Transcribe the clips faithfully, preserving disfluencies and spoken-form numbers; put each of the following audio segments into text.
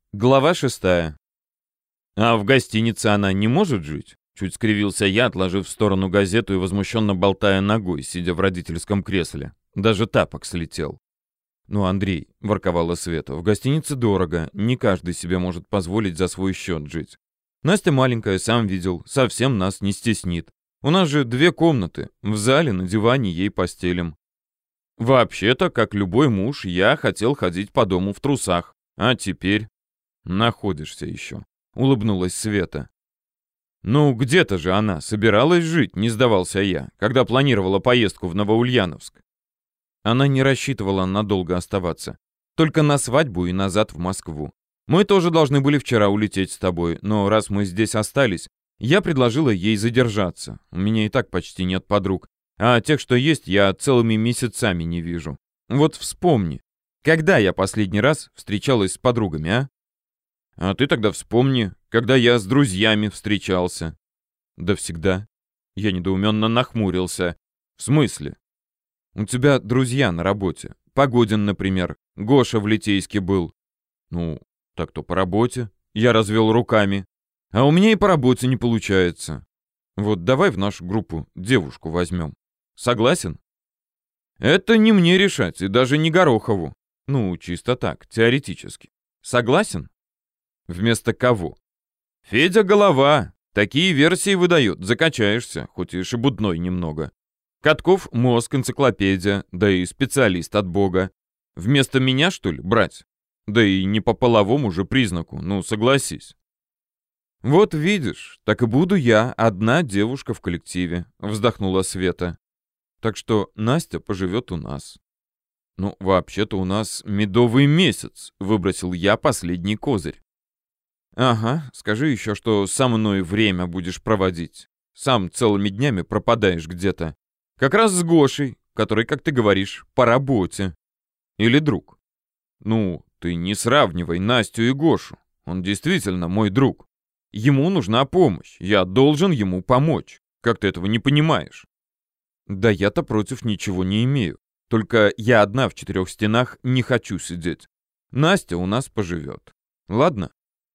Глава шестая. «А в гостинице она не может жить?» Чуть скривился я, отложив в сторону газету и возмущенно болтая ногой, сидя в родительском кресле. Даже тапок слетел. «Ну, Андрей», — ворковала Света, — «в гостинице дорого, не каждый себе может позволить за свой счет жить. Настя маленькая, сам видел, совсем нас не стеснит. У нас же две комнаты, в зале, на диване ей постелим. Вообще-то, как любой муж, я хотел ходить по дому в трусах, а теперь...» «Находишься еще», — улыбнулась Света. «Ну, где-то же она собиралась жить», — не сдавался я, когда планировала поездку в Новоульяновск. Она не рассчитывала надолго оставаться. Только на свадьбу и назад в Москву. Мы тоже должны были вчера улететь с тобой, но раз мы здесь остались, я предложила ей задержаться. У меня и так почти нет подруг, а тех, что есть, я целыми месяцами не вижу. Вот вспомни, когда я последний раз встречалась с подругами, а? А ты тогда вспомни, когда я с друзьями встречался. Да всегда. Я недоуменно нахмурился. В смысле? У тебя друзья на работе. Погодин, например. Гоша в Литейске был. Ну, так-то по работе. Я развел руками. А у меня и по работе не получается. Вот давай в нашу группу девушку возьмем. Согласен? Это не мне решать, и даже не Горохову. Ну, чисто так, теоретически. Согласен? Вместо кого? Федя голова. Такие версии выдает, закачаешься, хоть и шебутной немного. Катков мозг, энциклопедия, да и специалист от бога. Вместо меня, что ли, брать? Да и не по половому же признаку, ну согласись. Вот видишь, так и буду я, одна девушка в коллективе, вздохнула Света. Так что Настя поживет у нас. Ну, вообще-то у нас медовый месяц, выбросил я последний козырь. Ага, скажи еще, что со мной время будешь проводить. Сам целыми днями пропадаешь где-то. Как раз с Гошей, который, как ты говоришь, по работе. Или друг. Ну, ты не сравнивай Настю и Гошу. Он действительно мой друг. Ему нужна помощь. Я должен ему помочь. Как ты этого не понимаешь? Да я-то против ничего не имею. Только я одна в четырех стенах не хочу сидеть. Настя у нас поживет. Ладно?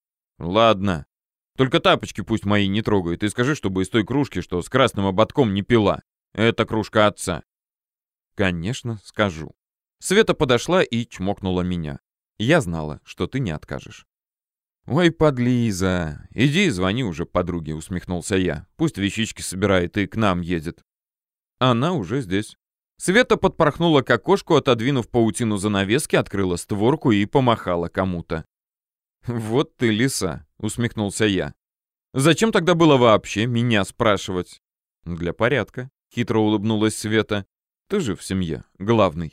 Ладно. Только тапочки пусть мои не трогает. И скажи, чтобы из той кружки, что с красным ободком, не пила. Это кружка отца. Конечно, скажу. Света подошла и чмокнула меня. Я знала, что ты не откажешь. Ой, подлиза. Иди и звони уже подруге, усмехнулся я. Пусть вещички собирает и к нам едет. Она уже здесь. Света подпорхнула к окошку, отодвинув паутину занавески, открыла створку и помахала кому-то. «Вот ты лиса», — усмехнулся я. «Зачем тогда было вообще меня спрашивать?» «Для порядка», — хитро улыбнулась Света. «Ты же в семье, главный».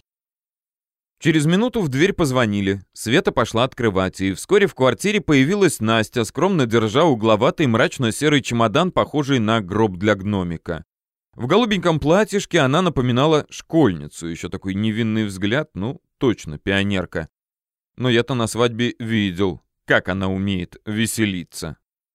Через минуту в дверь позвонили. Света пошла открывать, и вскоре в квартире появилась Настя, скромно держа угловатый мрачно-серый чемодан, похожий на гроб для гномика. В голубеньком платьишке она напоминала школьницу, еще такой невинный взгляд, ну, точно пионерка. Но я-то на свадьбе видел, как она умеет веселиться.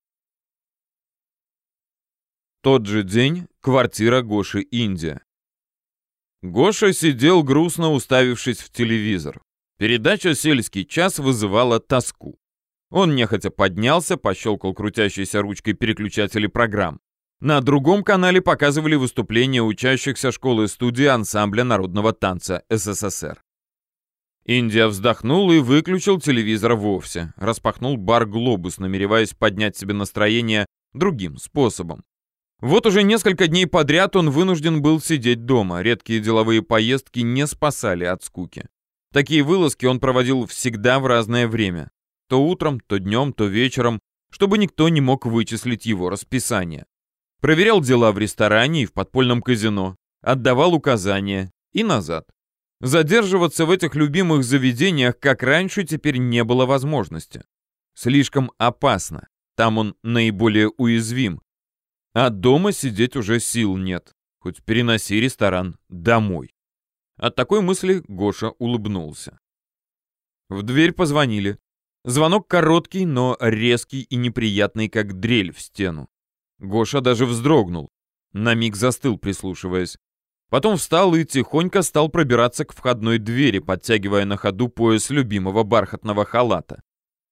Тот же день, квартира Гоши Индия. Гоша сидел грустно уставившись в телевизор. Передача «Сельский час» вызывала тоску. Он нехотя поднялся, пощелкал крутящейся ручкой переключатели программ. На другом канале показывали выступления учащихся школы-студии ансамбля народного танца СССР. Индия вздохнул и выключил телевизор вовсе. Распахнул бар «Глобус», намереваясь поднять себе настроение другим способом. Вот уже несколько дней подряд он вынужден был сидеть дома. Редкие деловые поездки не спасали от скуки. Такие вылазки он проводил всегда в разное время. То утром, то днем, то вечером, чтобы никто не мог вычислить его расписание. Проверял дела в ресторане и в подпольном казино. Отдавал указания и назад. Задерживаться в этих любимых заведениях, как раньше, теперь не было возможности. Слишком опасно. Там он наиболее уязвим. А дома сидеть уже сил нет. Хоть переноси ресторан домой. От такой мысли Гоша улыбнулся. В дверь позвонили. Звонок короткий, но резкий и неприятный, как дрель в стену. Гоша даже вздрогнул. На миг застыл, прислушиваясь. Потом встал и тихонько стал пробираться к входной двери, подтягивая на ходу пояс любимого бархатного халата.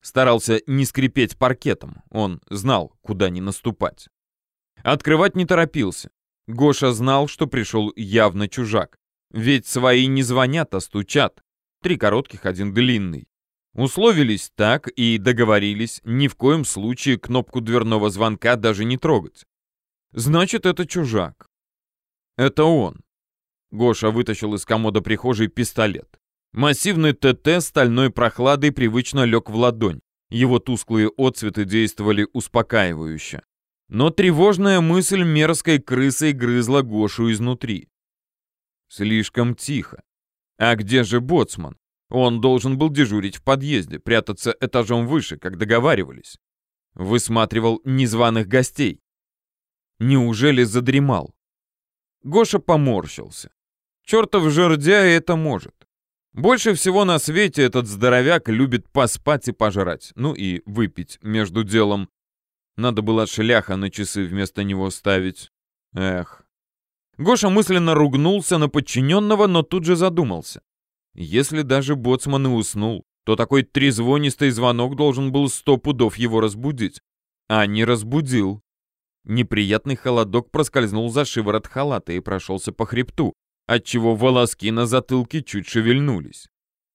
Старался не скрипеть паркетом, он знал, куда не наступать. Открывать не торопился. Гоша знал, что пришел явно чужак. Ведь свои не звонят, а стучат. Три коротких, один длинный. Условились так и договорились ни в коем случае кнопку дверного звонка даже не трогать. Значит, это чужак. Это он. Гоша вытащил из комода прихожей пистолет. Массивный ТТ стальной прохладой привычно лег в ладонь. Его тусклые отцветы действовали успокаивающе. Но тревожная мысль мерзкой крысой грызла Гошу изнутри. Слишком тихо. А где же боцман? Он должен был дежурить в подъезде, прятаться этажом выше, как договаривались. Высматривал незваных гостей. Неужели задремал? Гоша поморщился. Чертов жердяй это может. Больше всего на свете этот здоровяк любит поспать и пожрать, ну и выпить между делом. Надо было шляха на часы вместо него ставить. Эх. Гоша мысленно ругнулся на подчиненного, но тут же задумался. Если даже боцман и уснул, то такой трезвонистый звонок должен был сто пудов его разбудить. А не разбудил. Неприятный холодок проскользнул за шиворот халата и прошелся по хребту, отчего волоски на затылке чуть шевельнулись.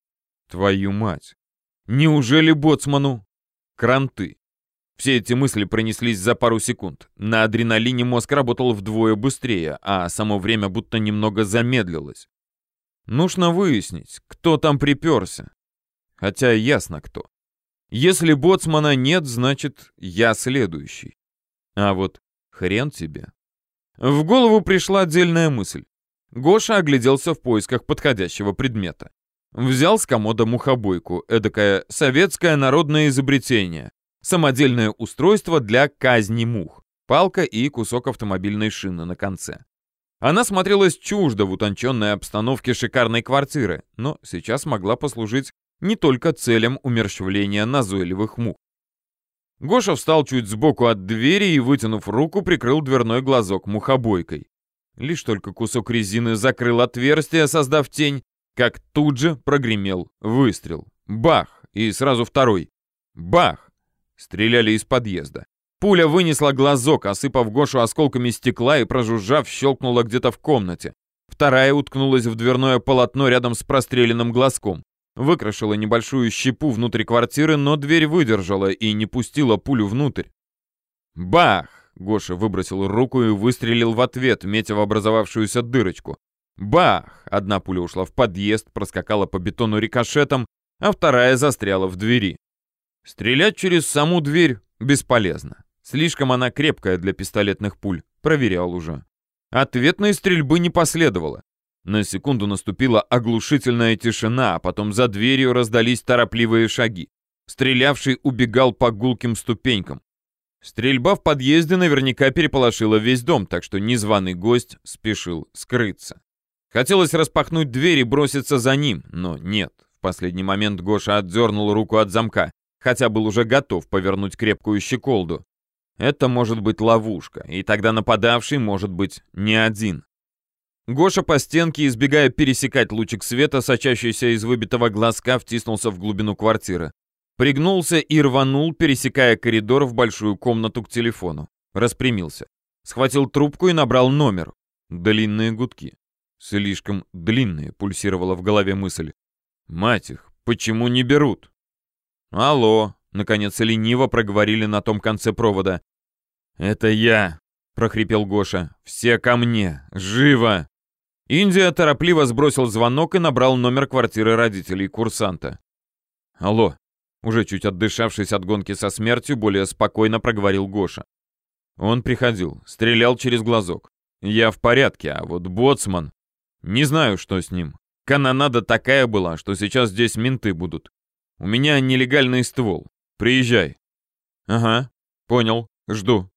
Твою мать! Неужели боцману? Кранты. Все эти мысли пронеслись за пару секунд. На адреналине мозг работал вдвое быстрее, а само время будто немного замедлилось. Нужно выяснить, кто там приперся. Хотя ясно кто. Если боцмана нет, значит, я следующий. А вот хрен тебе. В голову пришла отдельная мысль. Гоша огляделся в поисках подходящего предмета. Взял с комода мухобойку, эдакое советское народное изобретение. Самодельное устройство для казни мух. Палка и кусок автомобильной шины на конце. Она смотрелась чуждо в утонченной обстановке шикарной квартиры, но сейчас могла послужить не только целям умерщвления назойливых мух. Гоша встал чуть сбоку от двери и, вытянув руку, прикрыл дверной глазок мухобойкой. Лишь только кусок резины закрыл отверстие, создав тень, как тут же прогремел выстрел. Бах! И сразу второй. Бах! Стреляли из подъезда. Пуля вынесла глазок, осыпав Гошу осколками стекла и, прожужжав, щелкнула где-то в комнате. Вторая уткнулась в дверное полотно рядом с простреленным глазком. Выкрашила небольшую щепу внутрь квартиры, но дверь выдержала и не пустила пулю внутрь. Бах! Гоша выбросил руку и выстрелил в ответ, метя в образовавшуюся дырочку. Бах! Одна пуля ушла в подъезд, проскакала по бетону рикошетом, а вторая застряла в двери. Стрелять через саму дверь бесполезно. Слишком она крепкая для пистолетных пуль. Проверял уже. Ответной стрельбы не последовало. На секунду наступила оглушительная тишина, а потом за дверью раздались торопливые шаги. Стрелявший убегал по гулким ступенькам. Стрельба в подъезде наверняка переполошила весь дом, так что незваный гость спешил скрыться. Хотелось распахнуть дверь и броситься за ним, но нет. В последний момент Гоша отдернул руку от замка, хотя был уже готов повернуть крепкую щеколду. Это может быть ловушка, и тогда нападавший может быть не один. Гоша по стенке, избегая пересекать лучик света, сочащийся из выбитого глазка, втиснулся в глубину квартиры. Пригнулся и рванул, пересекая коридор в большую комнату к телефону. Распрямился. Схватил трубку и набрал номер. Длинные гудки. Слишком длинные, пульсировала в голове мысль. Мать их, почему не берут? Алло, наконец лениво проговорили на том конце провода. Это я, прохрипел Гоша. Все ко мне, живо! Индия торопливо сбросил звонок и набрал номер квартиры родителей курсанта. Алло. Уже чуть отдышавшись от гонки со смертью, более спокойно проговорил Гоша. Он приходил, стрелял через глазок. Я в порядке, а вот боцман... Не знаю, что с ним. Канонада такая была, что сейчас здесь менты будут. У меня нелегальный ствол. Приезжай. Ага, понял, жду.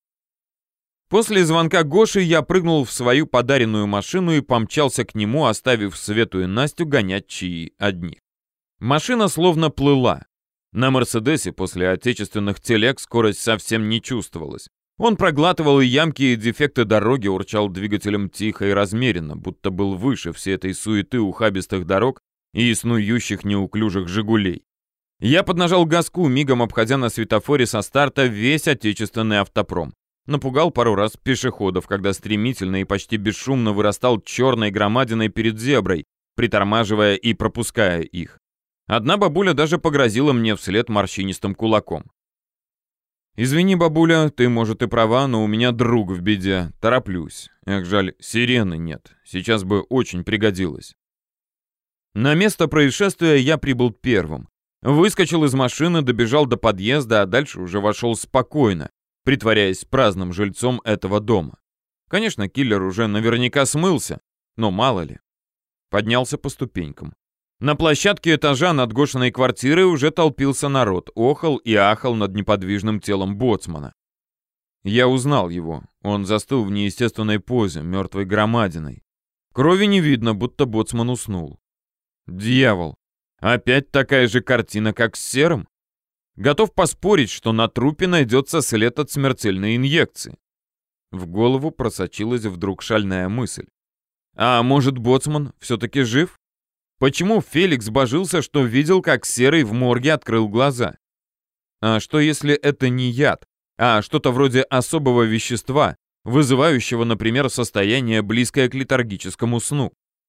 После звонка Гоши я прыгнул в свою подаренную машину и помчался к нему, оставив Свету и Настю гонять чаи одни. Машина словно плыла. На «Мерседесе» после отечественных телег скорость совсем не чувствовалась. Он проглатывал и ямки, и дефекты дороги, урчал двигателем тихо и размеренно, будто был выше всей этой суеты ухабистых дорог и снующих неуклюжих «Жигулей». Я поднажал газку, мигом обходя на светофоре со старта весь отечественный автопром. Напугал пару раз пешеходов, когда стремительно и почти бесшумно вырастал черной громадиной перед зеброй, притормаживая и пропуская их. Одна бабуля даже погрозила мне вслед морщинистым кулаком. «Извини, бабуля, ты, может, и права, но у меня друг в беде. Тороплюсь. Эх, жаль, сирены нет. Сейчас бы очень пригодилось». На место происшествия я прибыл первым. Выскочил из машины, добежал до подъезда, а дальше уже вошел спокойно, притворяясь праздным жильцом этого дома. Конечно, киллер уже наверняка смылся, но мало ли. Поднялся по ступенькам. На площадке этажа над Гошиной квартирой уже толпился народ, охал и ахал над неподвижным телом боцмана. Я узнал его. Он застыл в неестественной позе, мертвой громадиной. Крови не видно, будто боцман уснул. Дьявол! Опять такая же картина, как с Серым? Готов поспорить, что на трупе найдется след от смертельной инъекции. В голову просочилась вдруг шальная мысль. А может, боцман все-таки жив? Почему Феликс божился, что видел, как Серый в морге открыл глаза? А что если это не яд, а что-то вроде особого вещества, вызывающего, например, состояние, близкое к летаргическому сну?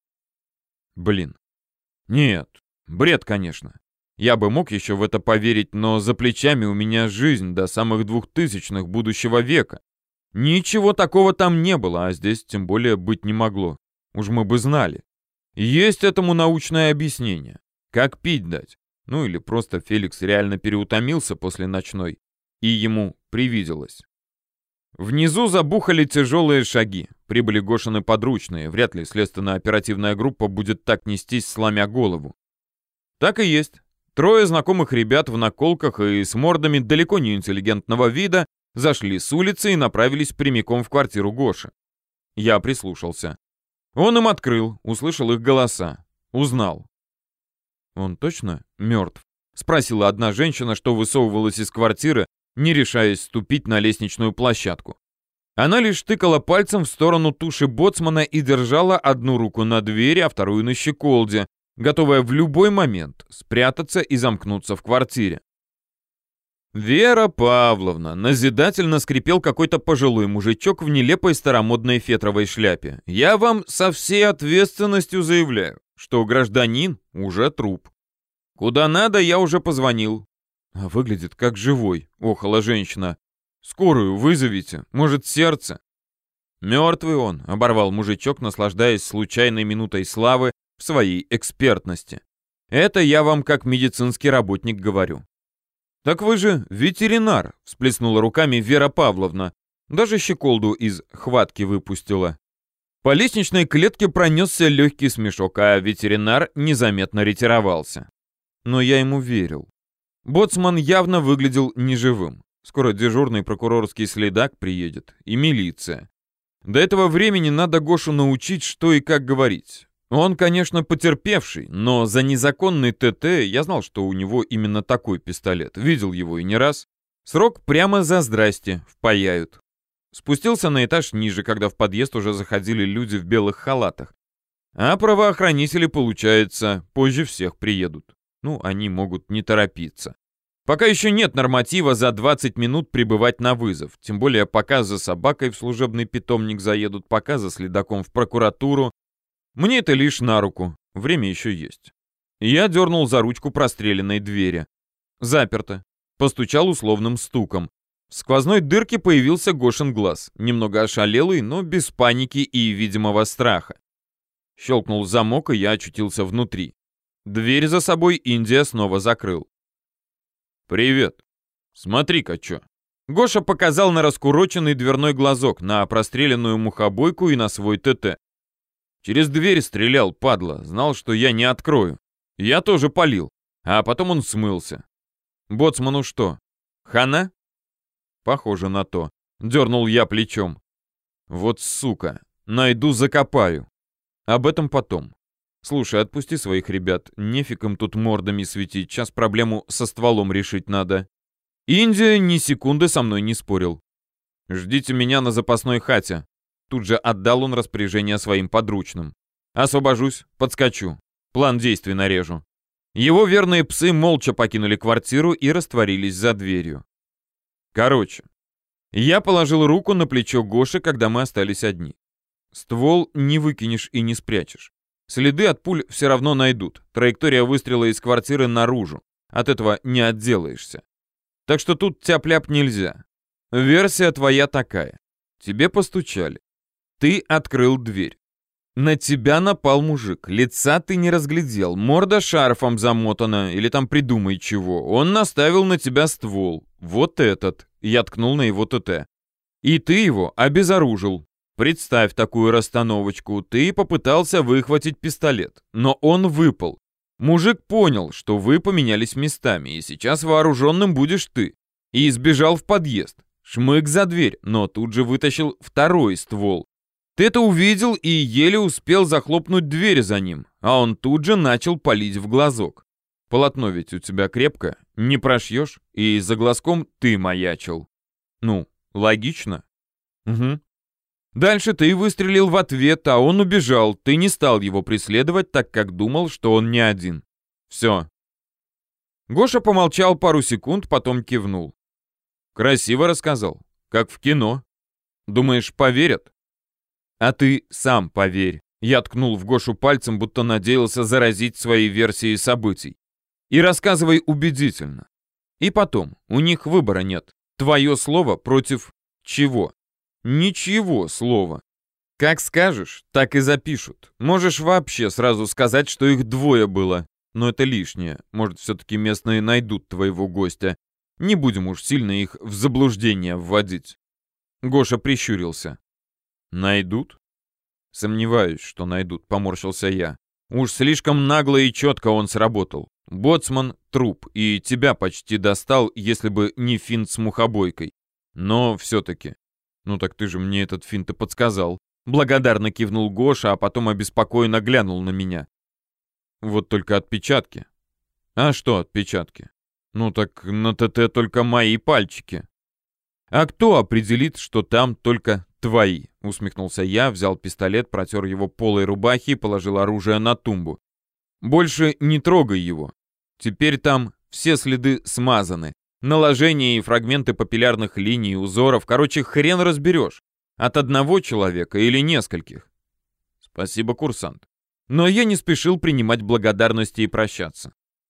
Блин. Нет, бред, конечно. Я бы мог еще в это поверить, но за плечами у меня жизнь до самых двухтысячных будущего века. Ничего такого там не было, а здесь тем более быть не могло. Уж мы бы знали. Есть этому научное объяснение. Как пить дать? Ну или просто Феликс реально переутомился после ночной, и ему привиделось. Внизу забухали тяжелые шаги. Прибыли Гошины подручные. Вряд ли следственно-оперативная группа будет так нестись, сломя голову. Так и есть. Трое знакомых ребят в наколках и с мордами далеко не интеллигентного вида зашли с улицы и направились прямиком в квартиру Гоши. Я прислушался. Он им открыл, услышал их голоса. Узнал. «Он точно мертв?» — спросила одна женщина, что высовывалась из квартиры, не решаясь ступить на лестничную площадку. Она лишь тыкала пальцем в сторону туши боцмана и держала одну руку на двери, а вторую на щеколде, готовая в любой момент спрятаться и замкнуться в квартире. «Вера Павловна», — назидательно скрипел какой-то пожилой мужичок в нелепой старомодной фетровой шляпе. «Я вам со всей ответственностью заявляю, что гражданин уже труп. Куда надо, я уже позвонил». «А выглядит как живой», — охала женщина. «Скорую вызовите, может, сердце?» «Мертвый он», — оборвал мужичок, наслаждаясь случайной минутой славы в своей экспертности. «Это я вам как медицинский работник говорю». «Так вы же ветеринар», — всплеснула руками Вера Павловна. Даже щеколду из хватки выпустила. По лестничной клетке пронесся легкий смешок, а ветеринар незаметно ретировался. Но я ему верил. Боцман явно выглядел неживым. Скоро дежурный прокурорский следак приедет, и милиция. До этого времени надо Гошу научить, что и как говорить. Он, конечно, потерпевший, но за незаконный ТТ я знал, что у него именно такой пистолет. Видел его и не раз. Срок прямо за здрасте, впаяют. Спустился на этаж ниже, когда в подъезд уже заходили люди в белых халатах. А правоохранители, получается, позже всех приедут. Ну, они могут не торопиться. Пока еще нет норматива за двадцать минут прибывать на вызов. Тем более пока за собакой в служебный питомник заедут, пока за следаком в прокуратуру. Мне это лишь на руку. Время еще есть. Я дернул за ручку простреленной двери. Заперто. Постучал условным стуком. В сквозной дырке появился Гошин глаз. Немного ошалелый, но без паники и видимого страха. Щелкнул замок, и я очутился внутри. Дверь за собой Индия снова закрыл. «Привет. Смотри-ка, чё». Гоша показал на раскуроченный дверной глазок, на простреленную мухобойку и на свой ТТ. Через дверь стрелял, падла, знал, что я не открою. Я тоже палил, а потом он смылся. Боцману что, хана? Похоже на то. Дернул я плечом. Вот сука, найду, закопаю. Об этом потом. Слушай, отпусти своих ребят, нефиг им тут мордами светить, сейчас проблему со стволом решить надо. Индия ни секунды со мной не спорил. Ждите меня на запасной хате. Тут же отдал он распоряжение своим подручным. Освобожусь, подскочу. План действий нарежу. Его верные псы молча покинули квартиру и растворились за дверью. Короче, я положил руку на плечо Гоши, когда мы остались одни. Ствол не выкинешь и не спрячешь. Следы от пуль все равно найдут. Траектория выстрела из квартиры наружу. От этого не отделаешься. Так что тут тяп-ляп нельзя. Версия твоя такая. Тебе постучали. Ты открыл дверь. На тебя напал мужик. Лица ты не разглядел. Морда шарфом замотана. Или там придумай чего. Он наставил на тебя ствол. Вот этот. Я ткнул на его ТТ. И ты его обезоружил. Представь такую расстановочку. Ты попытался выхватить пистолет. Но он выпал. Мужик понял, что вы поменялись местами. И сейчас вооруженным будешь ты. И сбежал в подъезд. Шмык за дверь. Но тут же вытащил второй ствол. Ты это увидел и еле успел захлопнуть дверь за ним, а он тут же начал палить в глазок. Полотно ведь у тебя крепкое, не прошьешь, и за глазком ты маячил. Ну, логично? Угу. Дальше ты выстрелил в ответ, а он убежал. Ты не стал его преследовать, так как думал, что он не один. Все. Гоша помолчал пару секунд, потом кивнул. Красиво рассказал, как в кино. Думаешь, поверят? А ты сам поверь. Я ткнул в Гошу пальцем, будто надеялся заразить своей версией событий. И рассказывай убедительно. И потом, у них выбора нет. Твое слово против чего? Ничего слова. Как скажешь, так и запишут. Можешь вообще сразу сказать, что их двое было. Но это лишнее. Может, все-таки местные найдут твоего гостя. Не будем уж сильно их в заблуждение вводить. Гоша прищурился. Найдут? Сомневаюсь, что найдут, поморщился я. Уж слишком нагло и четко он сработал. Боцман — труп, и тебя почти достал, если бы не финт с мухобойкой. Но все-таки. Ну так ты же мне этот финт и подсказал. Благодарно кивнул Гоша, а потом обеспокоенно глянул на меня. Вот только отпечатки. А что отпечатки? Ну так на ТТ только мои пальчики. А кто определит, что там только твои? Усмехнулся я, взял пистолет, протер его полой рубахи и положил оружие на тумбу. Больше не трогай его. Теперь там все следы смазаны. Наложения и фрагменты папиллярных линий, узоров. Короче, хрен разберешь. От одного человека или нескольких. Спасибо, курсант. Но я не спешил принимать благодарности и прощаться.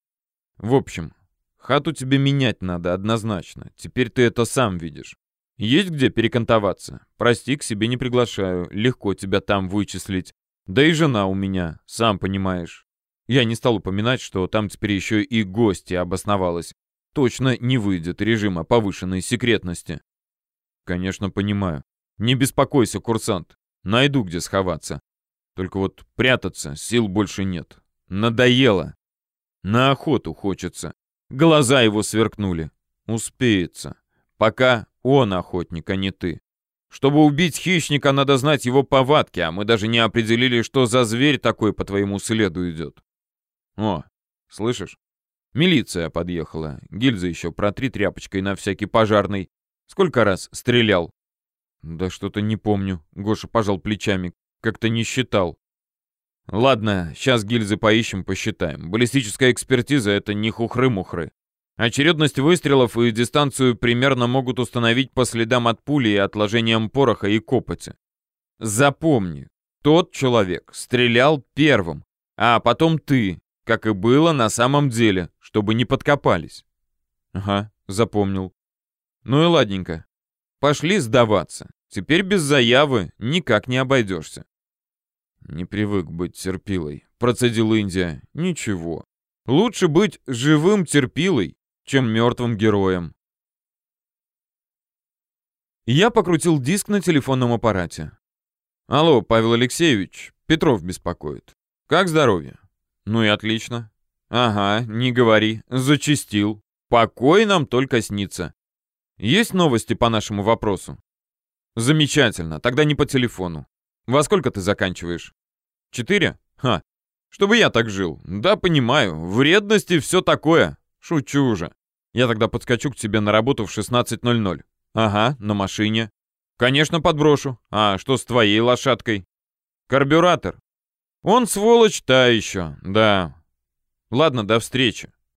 В общем, хату тебе менять надо однозначно. Теперь ты это сам видишь. Есть где перекантоваться? Прости, к себе не приглашаю. Легко тебя там вычислить. Да и жена у меня, сам понимаешь. Я не стал упоминать, что там теперь еще и гостья обосновалась. Точно не выйдет режима повышенной секретности. Конечно, понимаю. Не беспокойся, курсант. Найду, где сховаться. Только вот прятаться сил больше нет. Надоело. На охоту хочется. Глаза его сверкнули. Успеется. Пока он охотник, а не ты. Чтобы убить хищника, надо знать его повадки, а мы даже не определили, что за зверь такой по твоему следу идет. О, слышишь? Милиция подъехала. Гильзы еще протри тряпочкой на всякий пожарный. Сколько раз стрелял? Да что-то не помню. Гоша пожал плечами. Как-то не считал. Ладно, сейчас гильзы поищем, посчитаем. Баллистическая экспертиза — это не хухры-мухры. Очередность выстрелов и дистанцию примерно могут установить по следам от пули и отложениям пороха и копоти. Запомни, тот человек стрелял первым, а потом ты, как и было на самом деле, чтобы не подкопались. Ага, запомнил. Ну и ладненько. Пошли сдаваться. Теперь без заявы никак не обойдешься. Не привык быть терпилой, процедил Индия. Ничего. Лучше быть живым терпилой, чем мертвым героем. Я покрутил диск на телефонном аппарате. Алло, Павел Алексеевич, Петров беспокоит. Как здоровье? Ну и отлично. Ага, не говори, зачастил. Покой нам только снится. Есть новости по нашему вопросу? Замечательно, тогда не по телефону. Во сколько ты заканчиваешь? Четыре? Ха, чтобы я так жил. Да, понимаю, вредности все такое. Шучу же. Я тогда подскочу к тебе на работу в шестнадцать ноль ноль. Ага, на машине. Конечно, подброшу. А что с твоей лошадкой? Карбюратор. Он сволочь та еще, да. Ладно, до встречи.